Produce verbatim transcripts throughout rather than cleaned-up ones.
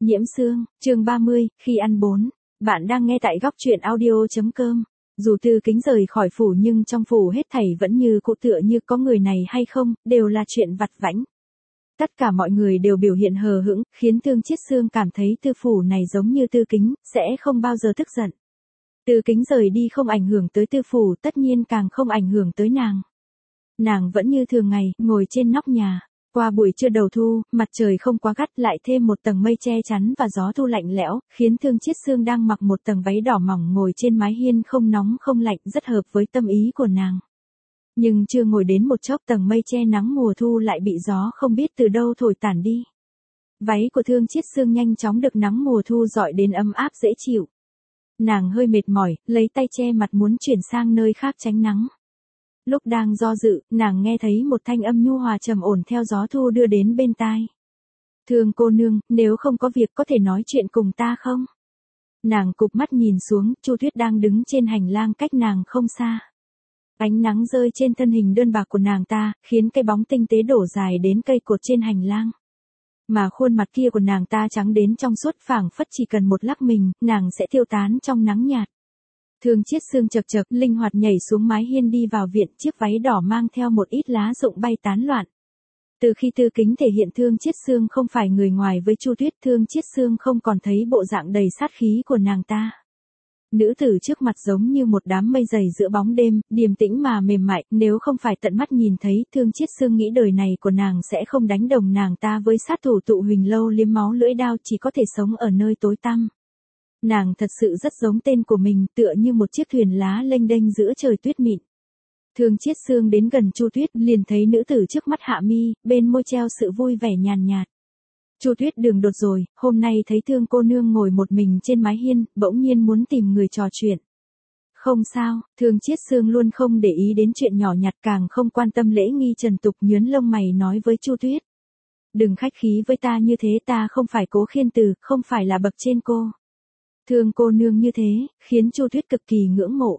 Nhiễm Sương, chương ba mươi, khi ăn bốn. Bạn đang nghe tại góc truyện audio chấm com. Dù Tư Kính rời khỏi phủ nhưng trong phủ hết thảy vẫn như cũ, tựa như có người này hay không, đều là chuyện vặt vãnh. Tất cả mọi người đều biểu hiện hờ hững, khiến Thương Chiết Sương cảm thấy Tư phủ này giống như Tư Kính, sẽ không bao giờ tức giận. Tư Kính rời đi không ảnh hưởng tới Tư phủ, tất nhiên càng không ảnh hưởng tới nàng. Nàng vẫn như thường ngày, ngồi trên nóc nhà. Qua buổi trưa đầu thu, mặt trời không quá gắt, lại thêm một tầng mây che chắn và gió thu lạnh lẽo, khiến Thương Chiết Sương đang mặc một tầng váy đỏ mỏng ngồi trên mái hiên không nóng không lạnh, rất hợp với tâm ý của nàng. Nhưng chưa ngồi đến một chốc, tầng mây che nắng mùa thu lại bị gió không biết từ đâu thổi tản đi. Váy của Thương Chiết Sương nhanh chóng được nắng mùa thu rọi đến ấm áp dễ chịu. Nàng hơi mệt mỏi, lấy tay che mặt muốn chuyển sang nơi khác tránh nắng. Lúc đang do dự, nàng nghe thấy một thanh âm nhu hòa trầm ổn theo gió thu đưa đến bên tai. Thương cô nương, nếu không có việc có thể nói chuyện cùng ta không? Nàng cụp mắt nhìn xuống, Chu Tuyết đang đứng trên hành lang cách nàng không xa. Ánh nắng rơi trên thân hình đơn bạc của nàng ta, khiến cái bóng tinh tế đổ dài đến cây cột trên hành lang. Mà khuôn mặt kia của nàng ta trắng đến trong suốt, phảng phất chỉ cần một lắc mình, nàng sẽ tiêu tán trong nắng nhạt. Thương Chiết Sương chậc chậc, linh hoạt nhảy xuống mái hiên đi vào viện, chiếc váy đỏ mang theo một ít lá rụng bay tán loạn. Từ khi Tư Kính thể hiện Thương Chiết Sương không phải người ngoài với Chu Tuyết, Thương Chiết Sương không còn thấy bộ dạng đầy sát khí của nàng ta. Nữ tử trước mặt giống như một đám mây dày giữa bóng đêm, điềm tĩnh mà mềm mại, nếu không phải tận mắt nhìn thấy, Thương Chiết Sương nghĩ đời này của nàng sẽ không đánh đồng nàng ta với sát thủ Tụ Huỳnh Lâu liếm máu lưỡi đao, chỉ có thể sống ở nơi tối tăm. Nàng thật sự rất giống tên của mình, tựa như một chiếc thuyền lá lênh đênh giữa trời tuyết mịn. Thương Chiết Sương đến gần Chu Tuyết, liền thấy nữ tử trước mắt hạ mi, bên môi treo sự vui vẻ nhàn nhạt. Chu Tuyết đường đột rồi, hôm nay thấy Thương cô nương ngồi một mình trên mái hiên, bỗng nhiên muốn tìm người trò chuyện. Không sao, Thương Chiết Sương luôn không để ý đến chuyện nhỏ nhặt, càng không quan tâm lễ nghi trần tục, nhướng lông mày nói với Chu Tuyết. Đừng khách khí với ta như thế, ta không phải Cố Khiên Từ, không phải là bậc trên cô. Thương cô nương như thế, khiến Chu Tuyết cực kỳ ngưỡng mộ.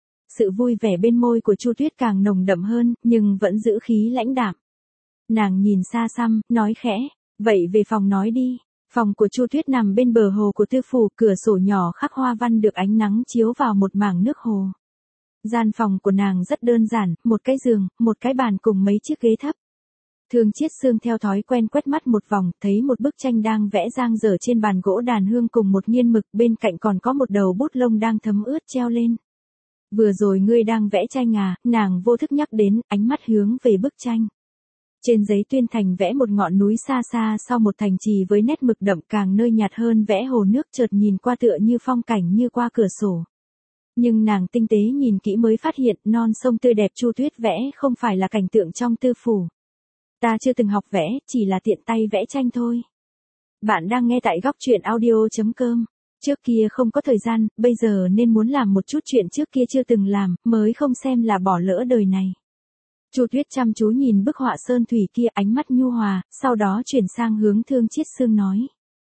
Sự vui vẻ bên môi của Chu Tuyết càng nồng đậm hơn, nhưng vẫn giữ khí lãnh đạm. Nàng nhìn xa xăm, nói khẽ, vậy về phòng nói đi. Phòng của Chu Tuyết nằm bên bờ hồ của Tư phủ, cửa sổ nhỏ khắc hoa văn được ánh nắng chiếu vào một mảng nước hồ. Gian phòng của nàng rất đơn giản, một cái giường, một cái bàn cùng mấy chiếc ghế thấp. Thương Chiết Sương theo thói quen quét mắt một vòng, thấy một bức tranh đang vẽ dang dở trên bàn gỗ đàn hương cùng một nghiên mực, bên cạnh còn có một đầu bút lông đang thấm ướt treo lên. Vừa rồi ngươi đang vẽ tranh à? Nàng vô thức nhắc đến, ánh mắt hướng về bức tranh. Trên giấy tuyên thành vẽ một ngọn núi xa xa sau một thành trì với nét mực đậm, càng nơi nhạt hơn vẽ hồ nước, chợt nhìn qua tựa như phong cảnh như qua cửa sổ. Nhưng nàng tinh tế nhìn kỹ mới phát hiện, non sông tươi đẹp Chu Tuyết vẽ không phải là cảnh tượng trong Tư phủ. Ta chưa từng học vẽ, chỉ là tiện tay vẽ tranh thôi. Bạn đang nghe tại góc truyện audio chấm com. Trước kia không có thời gian, bây giờ nên muốn làm một chút chuyện trước kia chưa từng làm, mới không xem là bỏ lỡ đời này. Chu Tuyết chăm chú nhìn bức họa sơn thủy kia, ánh mắt nhu hòa, sau đó chuyển sang hướng Thương Chiết Sương nói.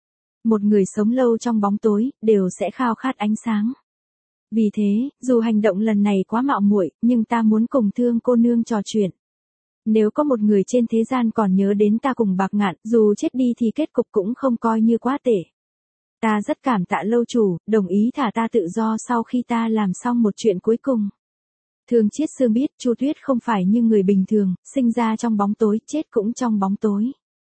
Một người sống lâu trong bóng tối, đều sẽ khao khát ánh sáng. Vì thế, dù hành động lần này quá mạo muội, nhưng ta muốn cùng Thương cô nương trò chuyện. Nếu có một người trên thế gian còn nhớ đến ta cùng Bạc Ngạn, dù chết đi thì kết cục cũng không coi như quá tệ. Ta rất cảm tạ lâu chủ, đồng ý thả ta tự do sau khi ta làm xong một chuyện cuối cùng. Thương Chiết Sương biết Chu Tuyết không phải như người bình thường, sinh ra trong bóng tối, chết cũng trong bóng tối.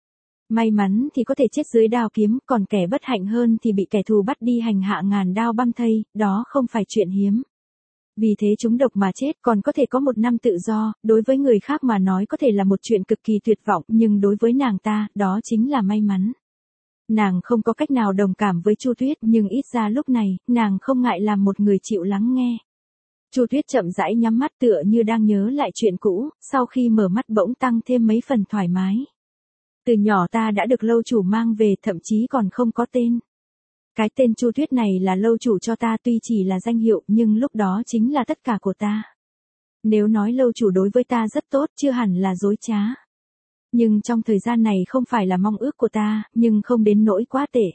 May mắn thì có thể chết dưới đao kiếm, còn kẻ bất hạnh hơn thì bị kẻ thù bắt đi hành hạ ngàn đao băm thây, đó không phải chuyện hiếm. Vì thế trúng độc mà chết, còn có thể có một năm tự do, đối với người khác mà nói có thể là một chuyện cực kỳ tuyệt vọng, nhưng đối với nàng ta, đó chính là may mắn. Nàng không có cách nào đồng cảm với Chu Tuyết, nhưng ít ra lúc này, nàng không ngại làm một người chịu lắng nghe. Chu Tuyết chậm rãi nhắm mắt tựa như đang nhớ lại chuyện cũ, sau khi mở mắt bỗng tăng thêm mấy phần thoải mái. Từ nhỏ ta đã được lâu chủ mang về, thậm chí còn không có tên. Cái tên Chu Tuyết này là lâu chủ cho ta, tuy chỉ là danh hiệu, nhưng lúc đó chính là tất cả của ta. Nếu nói lâu chủ đối với ta rất tốt, chưa hẳn là dối trá. Nhưng trong thời gian này không phải là mong ước của ta, nhưng không đến nỗi quá tệ.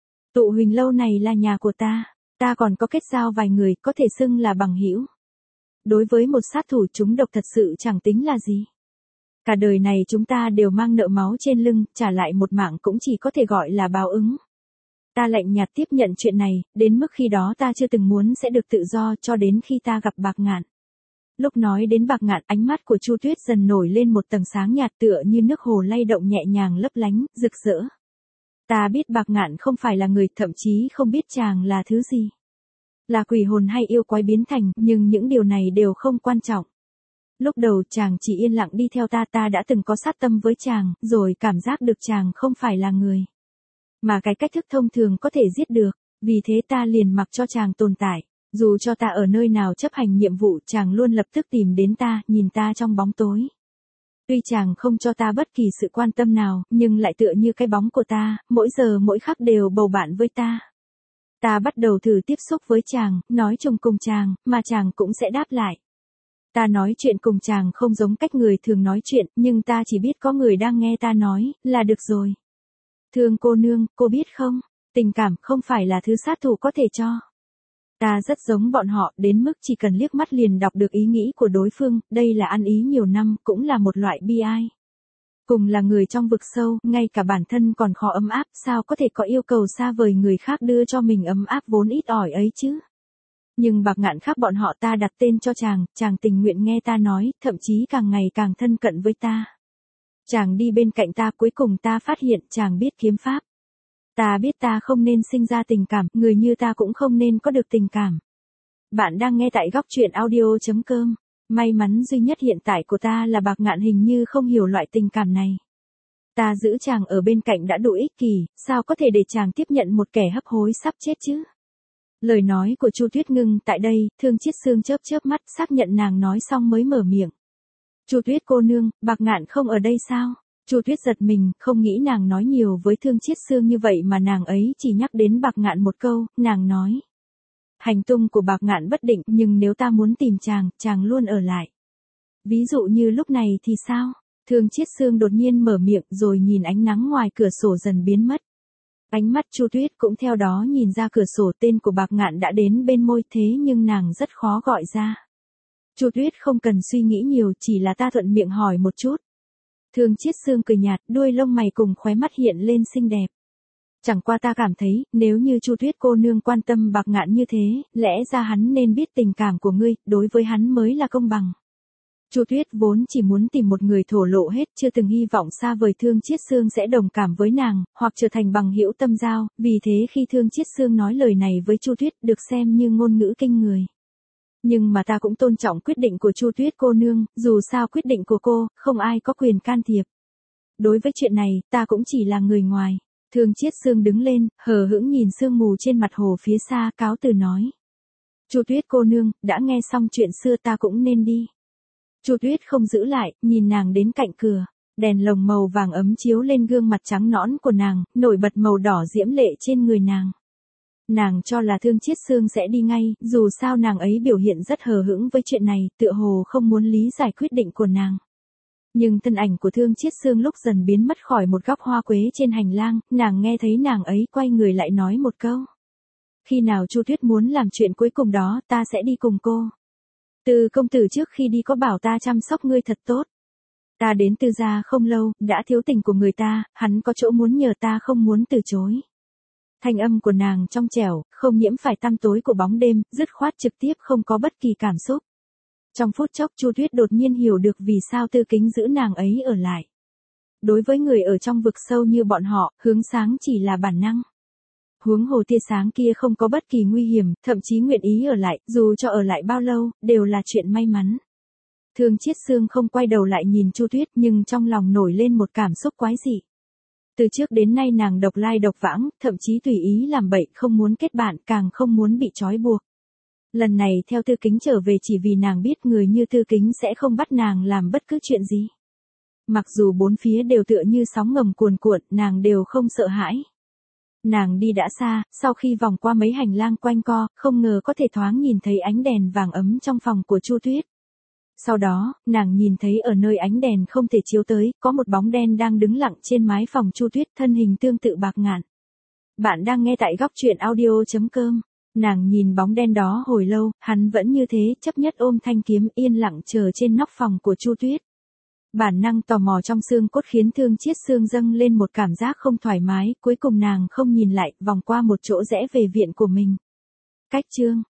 Tụ Huỳnh Lâu này là nhà của ta, ta còn có kết giao vài người, có thể xưng là bằng hữu. Đối với một sát thủ trúng độc thật sự chẳng tính là gì. Cả đời này chúng ta đều mang nợ máu trên lưng, trả lại một mạng cũng chỉ có thể gọi là báo ứng. Ta lạnh nhạt tiếp nhận chuyện này, đến mức khi đó ta chưa từng muốn sẽ được tự do cho đến khi ta gặp Bạc Ngạn. Lúc nói đến Bạc Ngạn, ánh mắt của Chu Tuyết dần nổi lên một tầng sáng nhạt tựa như nước hồ lay động nhẹ nhàng lấp lánh, rực rỡ. Ta biết Bạc Ngạn không phải là người, thậm chí không biết chàng là thứ gì. Là quỷ hồn hay yêu quái biến thành, nhưng những điều này đều không quan trọng. Lúc đầu chàng chỉ yên lặng đi theo ta, ta đã từng có sát tâm với chàng, rồi cảm giác được chàng không phải là người. Mà cái cách thức thông thường có thể giết được, vì thế ta liền mặc cho chàng tồn tại. Dù cho ta ở nơi nào chấp hành nhiệm vụ, chàng luôn lập tức tìm đến ta, nhìn ta trong bóng tối. Tuy chàng không cho ta bất kỳ sự quan tâm nào, nhưng lại tựa như cái bóng của ta, mỗi giờ mỗi khắc đều bầu bạn với ta. Ta bắt đầu thử tiếp xúc với chàng, nói chung cùng chàng, mà chàng cũng sẽ đáp lại. Ta nói chuyện cùng chàng không giống cách người thường nói chuyện, nhưng ta chỉ biết có người đang nghe ta nói, là được rồi. Thương cô nương, cô biết không, tình cảm không phải là thứ sát thủ có thể cho. Ta rất giống bọn họ, đến mức chỉ cần liếc mắt liền đọc được ý nghĩ của đối phương, đây là ăn ý nhiều năm, cũng là một loại bi ai. Cùng là người trong vực sâu, ngay cả bản thân còn khó ấm áp, sao có thể có yêu cầu xa vời người khác đưa cho mình ấm áp vốn ít ỏi ấy chứ. Nhưng Bạc Ngạn khác bọn họ, ta đặt tên cho chàng, chàng tình nguyện nghe ta nói, thậm chí càng ngày càng thân cận với ta. Chàng đi bên cạnh ta, cuối cùng ta phát hiện chàng biết kiếm pháp. Ta biết ta không nên sinh ra tình cảm, người như ta cũng không nên có được tình cảm. Bạn đang nghe tại góc truyện audio chấm com. May mắn duy nhất hiện tại của ta là Bạc Ngạn hình như không hiểu loại tình cảm này. Ta giữ chàng ở bên cạnh đã đủ ích kỷ, sao có thể để chàng tiếp nhận một kẻ hấp hối sắp chết chứ? Lời nói của Chu Tuyết ngưng tại đây, Thương Chiết Xương chớp chớp mắt, xác nhận nàng nói xong mới mở miệng. Chu Tuyết cô nương, Bạc Ngạn không ở đây sao? Chu Tuyết giật mình, không nghĩ nàng nói nhiều với Thương Chiết Xương như vậy mà nàng ấy chỉ nhắc đến Bạc Ngạn một câu, nàng nói. Hành tung của Bạc Ngạn bất định, nhưng nếu ta muốn tìm chàng, chàng luôn ở lại. Ví dụ như lúc này thì sao? Thương Chiết Xương đột nhiên mở miệng rồi nhìn ánh nắng ngoài cửa sổ dần biến mất. Ánh mắt Chu Tuyết cũng theo đó nhìn ra cửa sổ, tên của Bạc Ngạn đã đến bên môi thế nhưng nàng rất khó gọi ra. Chu Tuyết không cần suy nghĩ nhiều, chỉ là ta thuận miệng hỏi một chút. Thương Chiết Xương cười nhạt, đuôi lông mày cùng khóe mắt hiện lên xinh đẹp. Chẳng qua ta cảm thấy, nếu như Chu Tuyết cô nương quan tâm Bạc Ngạn như thế, lẽ ra hắn nên biết tình cảm của ngươi, đối với hắn mới là công bằng. Chu Tuyết vốn chỉ muốn tìm một người thổ lộ hết, chưa từng hy vọng xa vời Thương Chiết Xương sẽ đồng cảm với nàng, hoặc trở thành bằng hữu tâm giao, vì thế khi Thương Chiết Xương nói lời này với Chu Tuyết được xem như ngôn ngữ kinh người. Nhưng mà ta cũng tôn trọng quyết định của Chu Tuyết cô nương, dù sao quyết định của cô, không ai có quyền can thiệp. Đối với chuyện này, ta cũng chỉ là người ngoài. Thương Chiết Xương đứng lên, hờ hững nhìn sương mù trên mặt hồ phía xa, cáo từ nói. Chu Tuyết cô nương, đã nghe xong chuyện xưa ta cũng nên đi. Chu Tuyết không giữ lại, nhìn nàng đến cạnh cửa. Đèn lồng màu vàng ấm chiếu lên gương mặt trắng nõn của nàng, nổi bật màu đỏ diễm lệ trên người nàng. Nàng cho là Thương Chiết Xương sẽ đi ngay, dù sao nàng ấy biểu hiện rất hờ hững với chuyện này, tựa hồ không muốn lý giải quyết định của nàng. Nhưng thân ảnh của Thương Chiết Xương lúc dần biến mất khỏi một góc hoa quế trên hành lang, nàng nghe thấy nàng ấy quay người lại nói một câu. Khi nào Chu Tuyết muốn làm chuyện cuối cùng đó, ta sẽ đi cùng cô. Từ công tử trước khi đi có bảo ta chăm sóc ngươi thật tốt. Ta đến Từ gia không lâu, đã thiếu tình của người ta, hắn có chỗ muốn nhờ ta không muốn từ chối. Thanh âm của nàng trong trẻo, không nhiễm phải tăm tối của bóng đêm, dứt khoát trực tiếp không có bất kỳ cảm xúc. Trong phút chốc Chu Tuyết đột nhiên hiểu được vì sao Tư Kính giữ nàng ấy ở lại. Đối với người ở trong vực sâu như bọn họ, hướng sáng chỉ là bản năng. Huống hồ tia sáng kia không có bất kỳ nguy hiểm, thậm chí nguyện ý ở lại, dù cho ở lại bao lâu, đều là chuyện may mắn. Thương Chiết Xương không quay đầu lại nhìn Chu Tuyết nhưng trong lòng nổi lên một cảm xúc quái dị. Từ trước đến nay nàng độc lai độc vãng, thậm chí tùy ý làm bậy, không muốn kết bạn, càng không muốn bị trói buộc. Lần này theo Tư Kính trở về chỉ vì nàng biết người như Tư Kính sẽ không bắt nàng làm bất cứ chuyện gì. Mặc dù bốn phía đều tựa như sóng ngầm cuồn cuộn, nàng đều không sợ hãi. Nàng đi đã xa, sau khi vòng qua mấy hành lang quanh co, không ngờ có thể thoáng nhìn thấy ánh đèn vàng ấm trong phòng của Chu Tuyết. Sau đó, nàng nhìn thấy ở nơi ánh đèn không thể chiếu tới, có một bóng đen đang đứng lặng trên mái phòng Chu Tuyết, thân hình tương tự Bạc Ngạn. Bạn đang nghe tại góc truyện audio chấm com. Nàng nhìn bóng đen đó hồi lâu, hắn vẫn như thế, chấp nhất ôm thanh kiếm yên lặng chờ trên nóc phòng của Chu Tuyết. Bản năng tò mò trong xương cốt khiến Thương Chiết Sương dâng lên một cảm giác không thoải mái, cuối cùng nàng không nhìn lại, vòng qua một chỗ rẽ về viện của mình. Cách chương